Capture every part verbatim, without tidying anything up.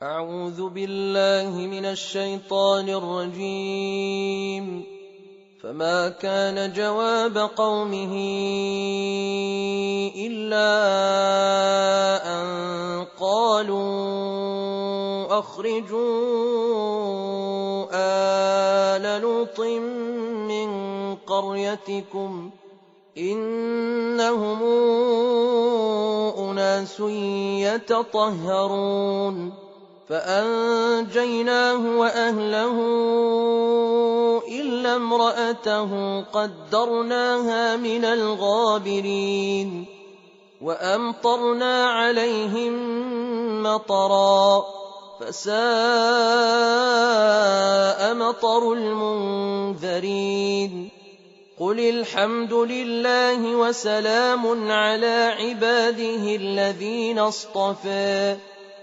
أعوذ بالله من الشيطان الرجيم. فما كان جواب قومه إلا أن قالوا أخرجوا آل لوط من قريتكم إنهم أناس يتطهرون فأنجيناه وأهله إلا امرأته قدرناها من الغابرين وأمطرنا عليهم مطرا فساء مطر المنذرين قل الحمد لله وسلام على عباده الذين اصطفى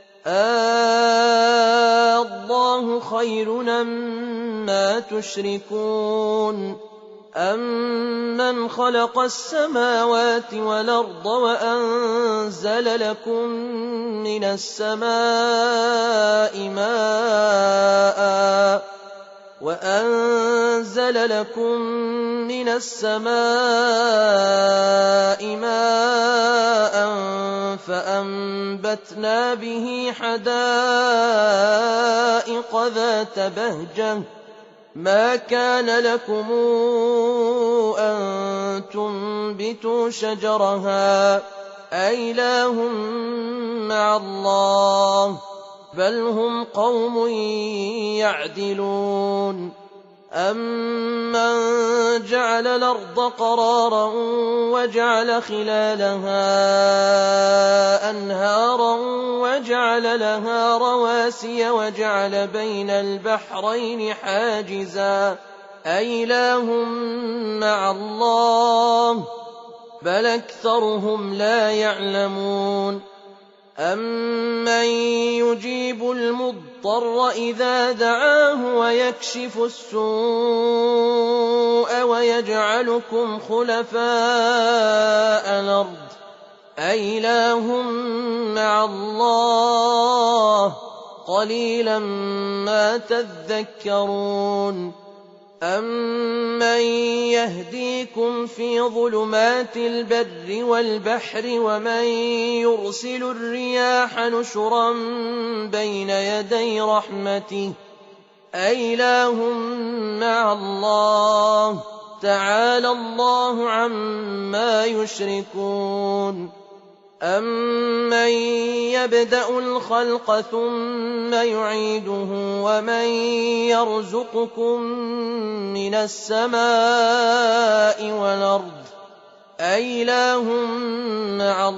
آه الله خير أمّا تشركون أمن خلق السماوات والأرض وأنزل لكم من السماء ماء وأنزل لكم من السماء ماء فأنبتنا به حدائق ذات بهجة ما كان لكم أن تنبتوا شجرها أإله مع الله بل هم قوم يعدلون أمن جعل الأرض قرارا وجعل خلالها أنهارا وجعل لها رواسي وجعل بين البحرين حاجزا أإله مع الله بل أكثرهم لا يعلمون أمن يجيب المضطر إذا دعاه ويكشف السوء ويجعلكم خلفاء الأرض أإله مع الله قليلا ما تذكرون أمن يهديكم في ظلمات البر والبحر ومن يرسل الرياح نشرا بين يدي رحمته أإله مع الله تعالى الله عما يشركون أمن يبدأ الخلق ثم يعيده ومن يرزقكم من السماء والأرض أإله مع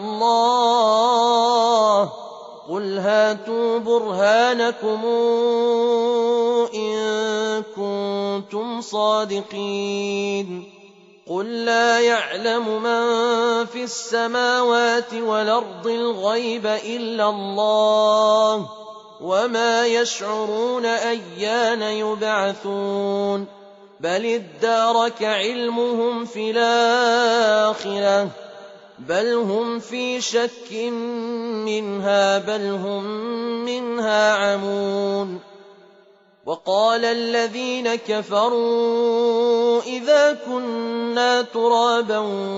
الله قل هاتوا برهانكم إن كنتم صادقين قل لا يعلم من في السماوات والأرض الغيب إلا الله وما يشعرون أيان يبعثون بل ادارك علمهم في الآخرة بل هم في شك منها بل هم منها عمون وقال الذين كفروا إذا كنا ترابا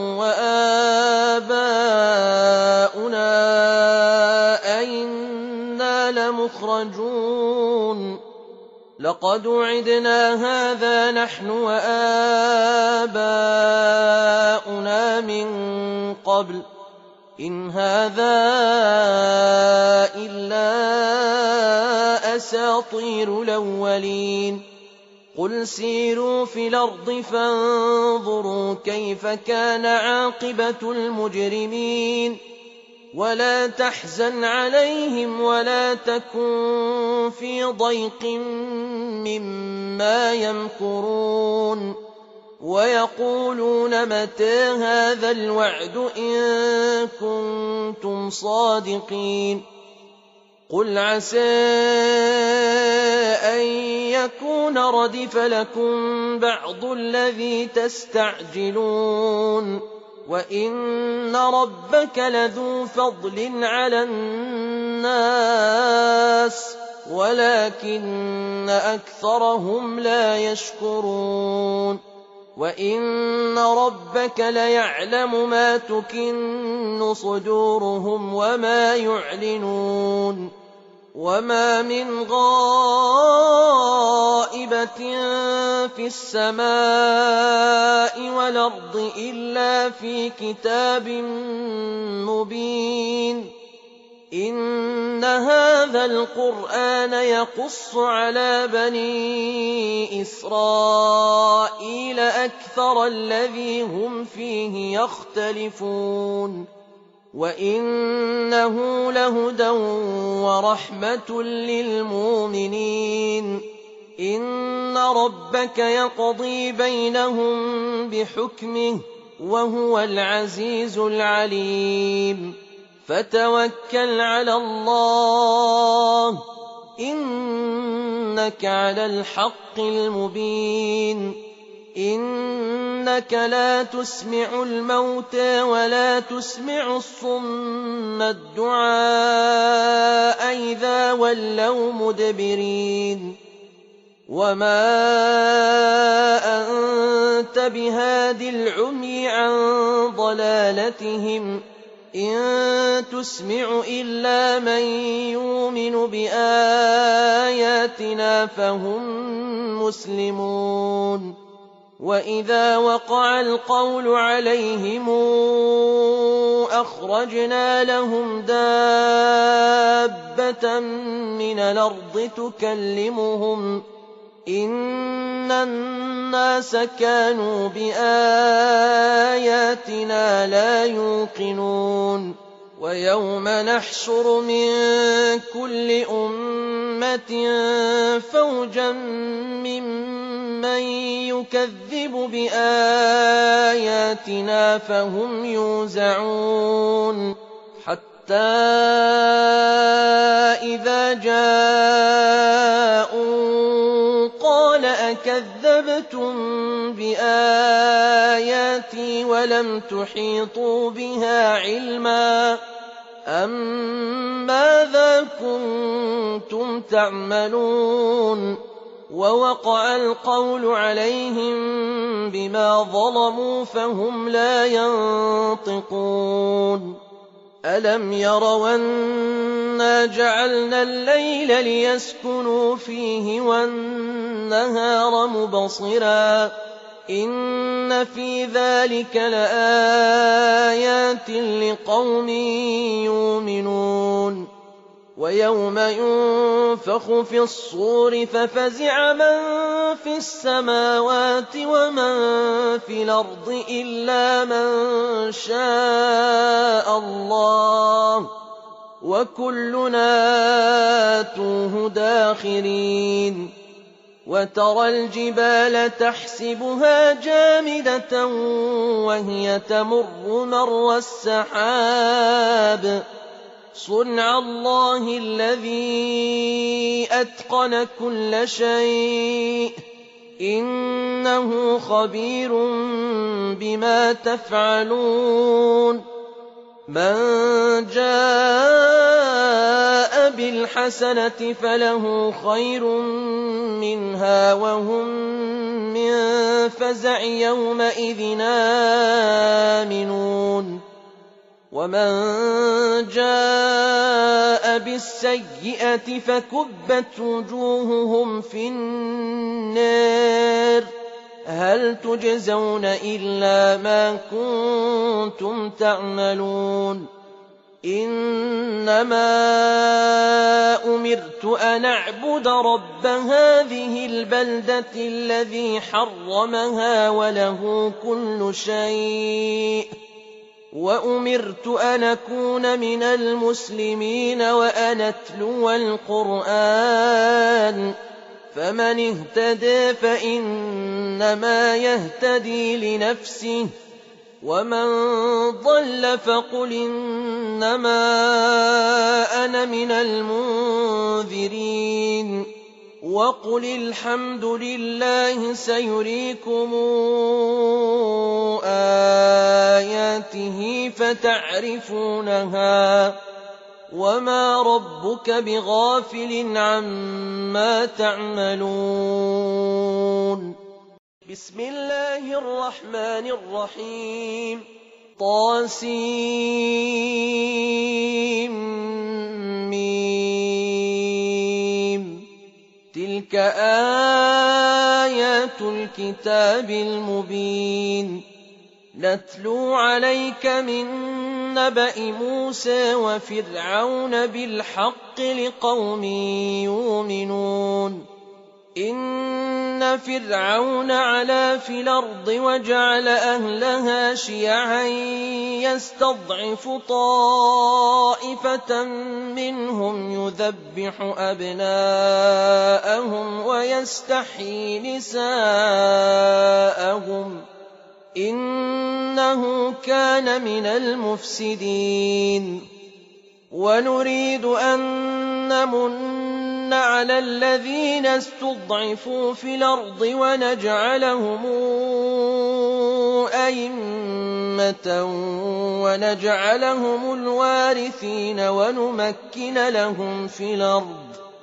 وآباؤنا أئنا لمخرجون لقد وعدنا هذا نحن وآباؤنا من قبل إن هذا إلا أساطير الأولين قل سيروا في الأرض فانظروا كيف كان عاقبة المجرمين ولا تحزن عليهم ولا تكن في ضيق مما يمكرون ويقولون متى هذا الوعد إن كنتم صادقين قل عسى أن يكون ردف لكم بعض الذي تستعجلون وإن ربك لذو فضل على الناس ولكن أكثرهم لا يشكرون وإن ربك ليعلم ما تكن صدورهم وما يعلنون وما من غائبة في السماء والأرض إلا في كتاب مبين إن هذا القرآن يقص على بني إسرائيل أكثر الذي هم فيه يختلفون وإنه لهدى ورحمة للمؤمنين إن ربك يقضي بينهم بحكمه وهو العزيز العليم فتوكل على الله إنك على الحق المبين إنك لا تسمع الموتى ولا تسمع الصم الدعاء إذا ولوا مدبرين وما أنت بهاد العمي عن ضلالتهم إن تسمع إلا من يؤمن بآياتنا فهم مسلمون وإذا وقع القول عليهم أخرجنا لهم دابة من الأرض تكلمهم إن الناس كانوا بآياتنا لا يوقنون ويوم نحشر من كل أمة فوجا ممن يكذب بآياتنا فهم يوزعون حتى إذا جاءوا قال أكذبتم بآياتي ولم تحيطوا بها علما أم ماذا كنتم تعملون ووقع القول عليهم بما ظلموا فهم لا ينطقون ألم يروا أنا جعلنا الليل ليسكنوا فيه والنهار مبصرا إن في ذلك لآيات لقوم يؤمنون ويوم ينفخ في الصور ففزع من في السماوات ومن في الأرض إلا من شاء الله وكلنا آتوه داخرين وترى الجبال تحسبها جامدة وهي تمر مر السحاب صنع الله الذي أتقن كل شيء إنه خبير بما تفعلون من جاء بالحسنة فله خير منها وهم من فزع يومئذ آمنون ومن جاء بالسيئة فكبت وجوههم في النار هل تجزون إلا ما كنتم تعملون إنما أمرت أن أعبد رب هذه البلدة الذي حرمها وله كل شيء وأمرت أن أكون من المسلمين وأن أتلو القرآن فمن اهتدى فإنما يهتدي لنفسه ومن ضل فقل إنما أنا من المنذرين وقل الحمد لله سيريكم آياته فتعرفونها وما ربك بغافل عما تعملون بسم الله الرحمن الرحيم طاسيم تلك آيات الكتاب المبين نتلو عليك من نبأ موسى وفرعون بالحق لقوم يؤمنون إن فرعون علا في الأرض وجعل أهلها شيعا يستضعف طائفة منهم يذبح أبناءهم ويستحيي نساءهم إنه كان من المفسدين ونريد أن نمن على الذين استضعفوا في الأرض ونجعلهم أئمة ونجعلهم الوارثين ونمكن لهم في الأرض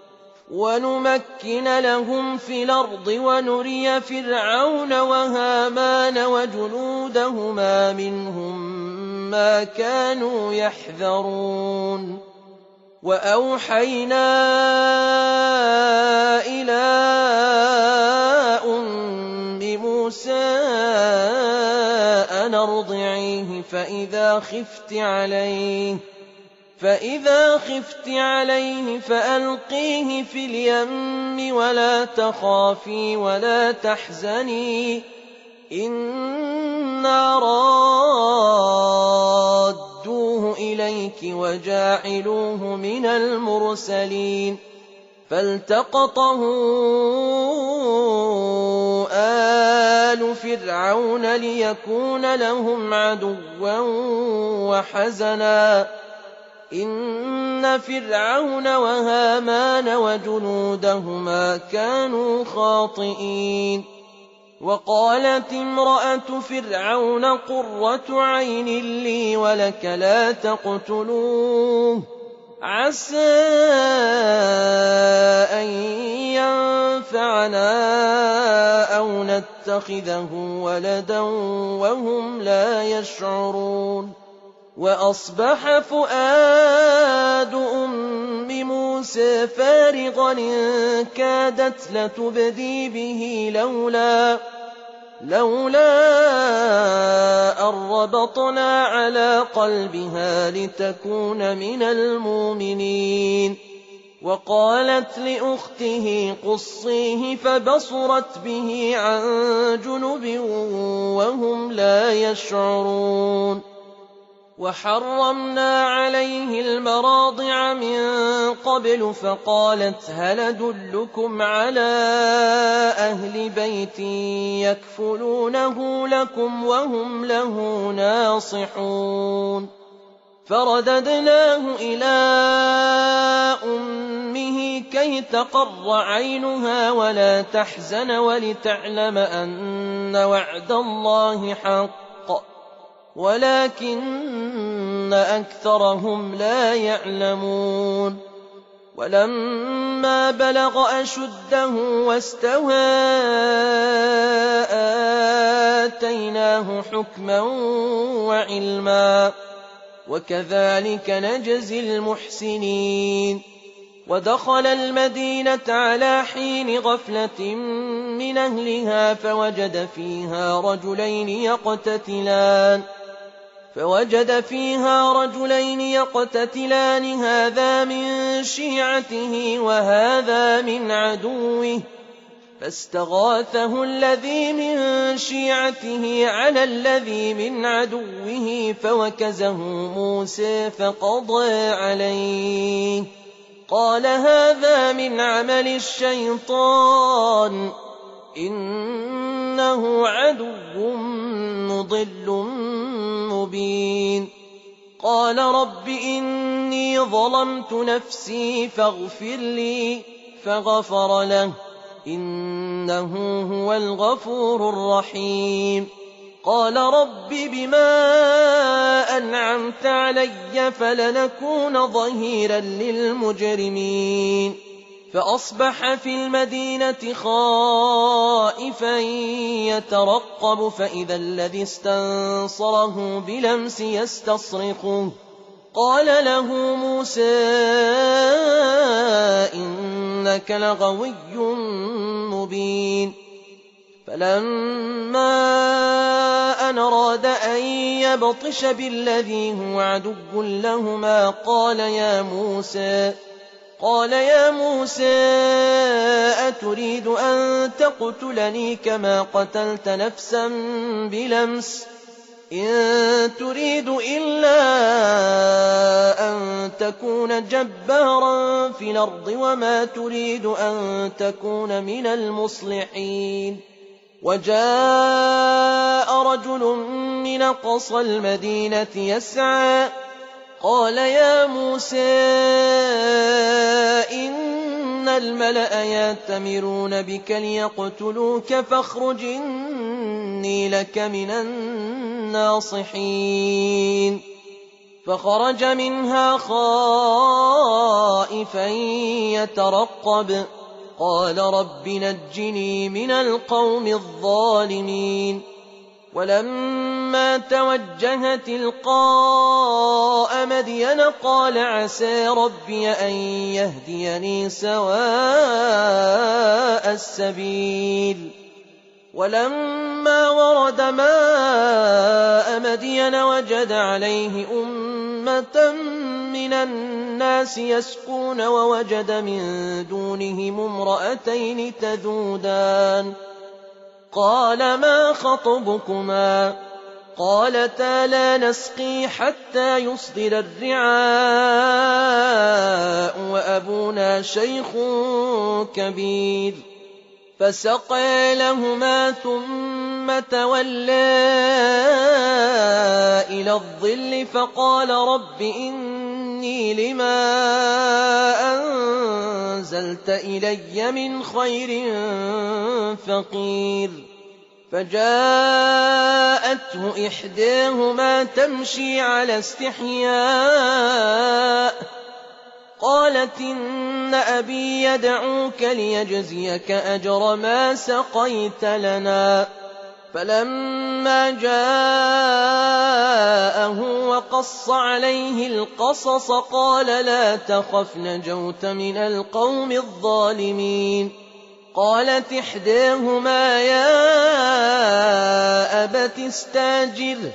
ونمكن لهم في الأرض ونري فرعون وهامان وجنودهما منهم ما كانوا يحذرون وأوحينا إلى أم موسى أن ارضعيه فإذا خفت عليه فإذا خفت عليه فألقيه في اليم ولا تخافي ولا تحزني إنا رادوه إليك وجاعلوه من المرسلين فالتقطه آل فرعون ليكون لهم عدوا وحزنا إن فرعون وهامان وجنودهما كانوا خاطئين وقالت امرأة فرعون قرة عين لي ولك لا تقتلوه عسى أن ينفعنا أو نتخذه ولدا وهم لا يشعرون وأصبح فؤاد أم موسى فارغا إن كادت لتبدي به لولا لولا أن ربطنا على قلبها لتكون من المؤمنين وقالت لأخته قصيه فبصرت به عن جنب وهم لا يشعرون وحرمنا عليه المراضع من قبل فقالت هل أدلكم على أهل بيت يكفلونه لكم وهم له ناصحون فرددناه إلى أمه كي تقر عينها ولا تحزن ولتعلم أن وعد الله حق ولكن أكثرهم لا يعلمون ولما بلغ أشده واستوى آتيناه حكما وعلما وكذلك نجزي المحسنين ودخل المدينة على حين غفلة من أهلها فوجد فيها رجلين يقتتلان فوجد فيها رجلين يقتتلان هذا من شيعته وهذا من عدوه فاستغاثه الذي من شيعته على الذي من عدوه فوكزه موسى فقضى عليه قال هذا من عمل الشيطان إنه عدو مضل مبين قال رب إني ظلمت نفسي فاغفر لي فغفر له إنه هو الغفور الرحيم قال رب بما أنعمت علي فلنكون ظهيرا للمجرمين فأصبح في المدينة خائفا يترقب فإذا الذي استنصره بلمس يستصرخه قال له موسى إنك لغوي مبين فلما أن أراد أن يبطش بالذي هو عدو لهما قال يا موسى قال يا موسى أتريد أن تقتلني كما قتلت نفسا بلمس إن تريد إلا أن تكون جبارا في الأرض وما تريد أن تكون من المصلحين وجاء رجل من أقصى المدينة يسعى قال يا موسى إن الملأ يأتمرون بك ليقتلوك فاخرج إني لك من الناصحين فخرج منها خائفا يترقب قال رب نجني من القوم الظالمين ولما توجه تلقاء مدين قال عسى ربي أن يهديني سواء السبيل ولما ورد ماء مدين وجد عليه أمة من الناس يسقون ووجد من دونهم امرأتين تذودان قال ما خطبكما قالتا لا نسقي حتى يصدر الرعاء وأبونا شيخ كبير فسقى لهما ثم تولى إلى الظل فقال رب إني لما أنزلت إلي من خير فقير فجاءته إحداهما تمشي على استحياء قالت إن أبي يدعوك ليجزيك أجر ما سقيت لنا فلما جاءه وقص عليه القصص قال لا تخف نجوت من القوم الظالمين قالت إحداهما يا أبت استاجره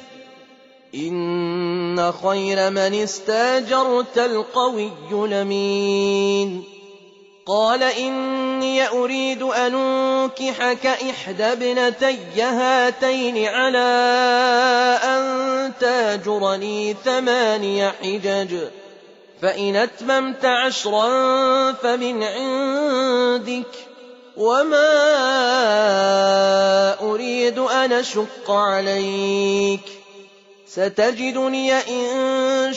إن خير من استاجرت القوي الأمين قال إني أريد أن أنكحك إحدى ابنتي هاتين على أن تاجرني ثماني حجج فإن أتممت عشرا فمن عندك وما أريد أن أشق عليك ستجدني إن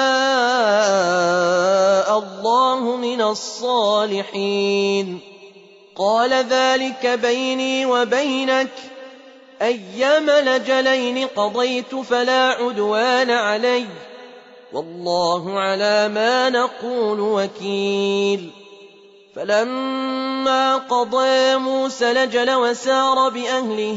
شاء الله من الصالحين قال ذلك بيني وبينك أيما الأجلين قضيت فلا عدوان علي والله على ما نقول وكيل فلما قضى موسى الأجل وسار بأهله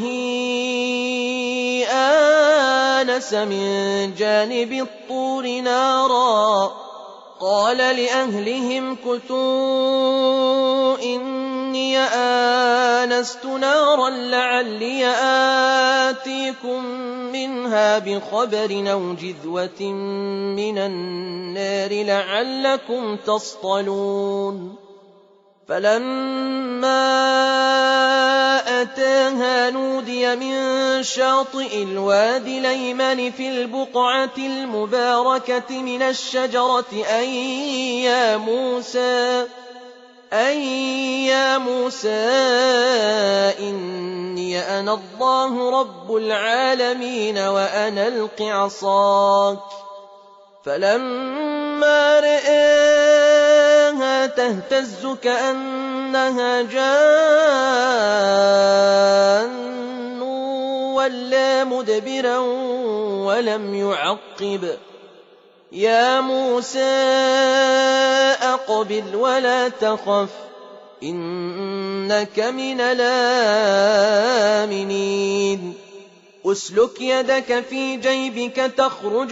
آنس من جانب الطور نارا قال لأهلهم كثوا إني آنست نارا لعلي آتيكم منها بخبر أو جذوة من النار لعلكم تصطلون فلما أتاها نودي من شاطئ الوادي الأيمن في البقعة المباركة من الشجرة أي يا موسى أي يا موسى إني أنا الله رب العالمين وأن ألق عصاك فلما رآها تهتز كأنها جان وَلَّىٰ مُدْبِرًا وَلَمْ يُعَقِّبْ. يَا مُوسَىٰ أَقْبِلْ وَلَا تَخَفْ إِنَّكَ مِنَ الْآمِنِينَ. أُسْلُكْ يَدَكَ في جيبك تخرج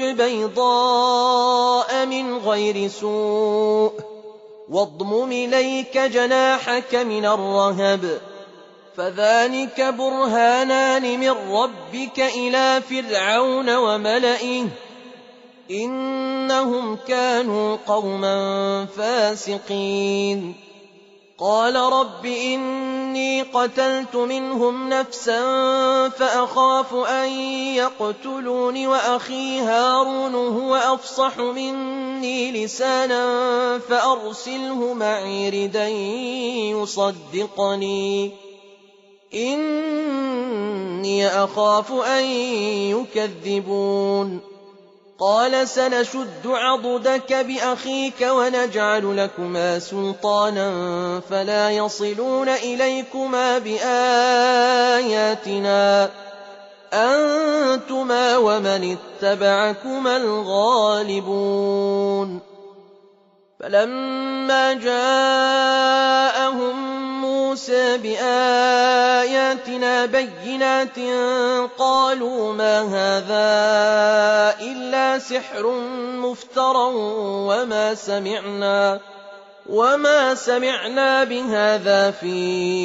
بيضاء من غير سوء واضمم إليك جناحك من الرهب فذلك برهانان من ربك إلى فرعون وملئه إنهم كانوا قوما فاسقين. قال رب إني قتلت منهم نفسا فأخاف أن يقتلون وأخي هارون هو أفصح مني لسانا فأرسله معي ردا يصدقني إني أخاف أن يكذبون. قال سنشد عضدك بأخيك ونجعل لكما سلطانا فلا يصلون إليكما بآياتنا أنتما ومن اتبعكما الغالبون. فلما جاءهم موسى بآياتنا بينات قالوا ما هذا إلا سحر مفترى وما سمعنا وما سمعنا بهذا في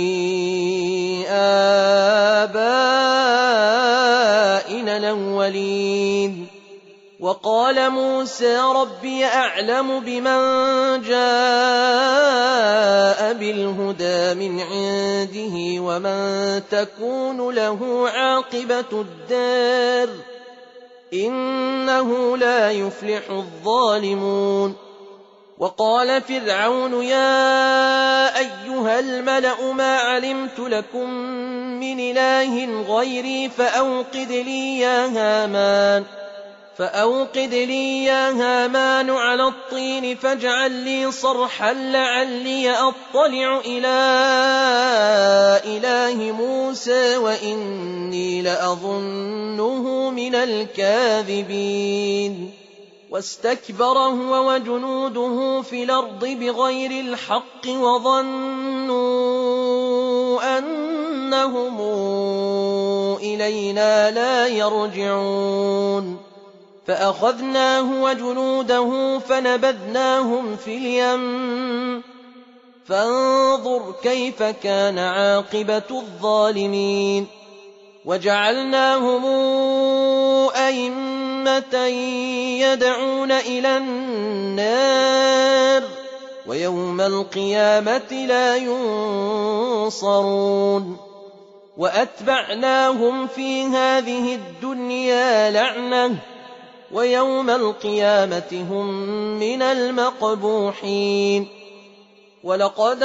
آبائنا الأولين. وقال موسى ربي أعلم بمن جاء بالهدى من عنده ومن تكون له عاقبة الدار إنه لا يفلح الظالمون. وقال فرعون يا أيها الملأ ما علمت لكم من إله غيري فأوقد لي يا هامان فأوقد لي يا هامان على الطين فاجعل لي صرحا لعلي أطلع إلى إله موسى وإني لأظنه من الكاذبين. واستكبر هو وجنوده في الأرض بغير الحق وظنوا أنهم إلينا لا يرجعون. فأخذناه وجنوده فنبذناهم في اليم فانظر كيف كان عاقبة الظالمين. وجعلناهم أئمة يدعون إلى النار ويوم القيامة لا ينصرون. وأتبعناهم في هذه الدنيا لعنة ويوم القيامة هم من المقبوحين. ولقد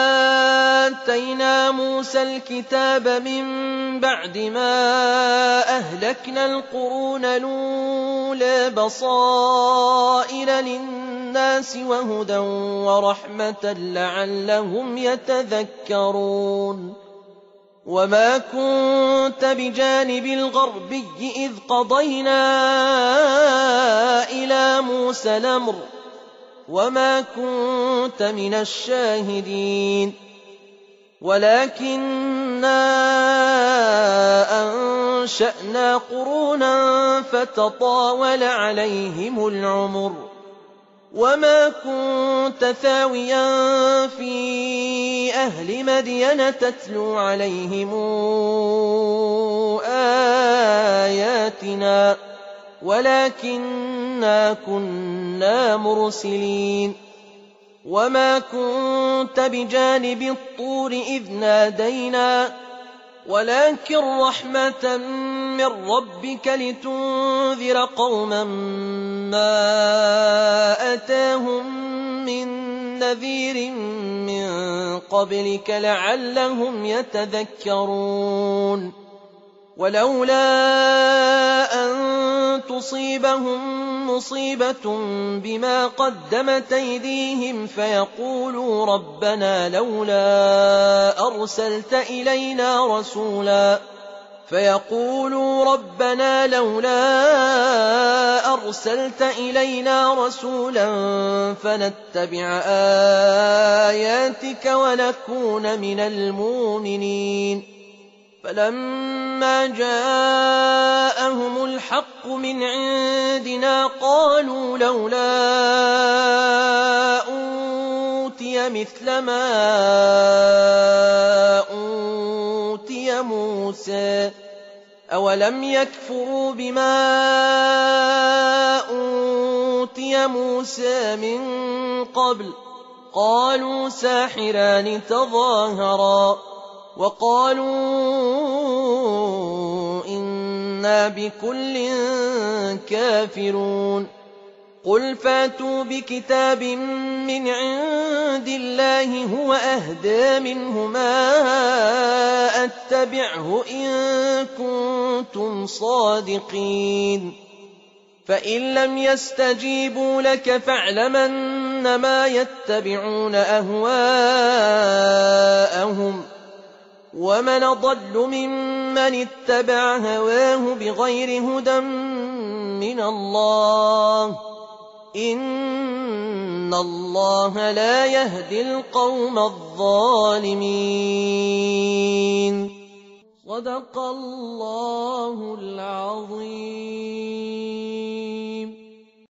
آتينا موسى الكتاب من بعد ما أهلكنا القرون الأولى بصائر للناس وهدى ورحمة لعلهم يتذكرون. وما كنت بجانب الغربي إذ قضينا إلى موسى الأمر وما كنت من الشاهدين ولكننا أنشأنا قرونا فتطاول عليهم العمر وما كنت ثاويا في أهل مدين تتلو عليهم آياتنا ولكننا كنا مرسلين. وما كنت بجانب الطور إذ نادينا ولكن رحمة من ربك لتنذر قوما ما أتاهم من نذير من قبلك لعلهم يتذكرون. ولولا أن تصيبهم مصيبة بما قدمت أيديهم فيقولوا ربنا لولا أرسلت إلينا رسولا فيقولوا ربنا لولا أرسلت إلينا رسولا فنتبع آياتك ونكون من المؤمنين فلما جاءهم الحق من عندنا قالوا لولا أوتي مثل ما أوتي موسى أولم يكفروا بما أوتي موسى من قبل قالوا ساحران تظاهرا وقالوا إنا بكل كافرون قل فاتوا بكتاب من عند الله هو أهدى منهما أتبعه إن كنتم صادقين فإن لم يستجيبوا لك فاعلم أنما يتبعون أهواءهم ومن ضل ممن اتبع هواه بغير هدى من الله إن الله لا يهدي القوم الظالمين صدق الله العظيم.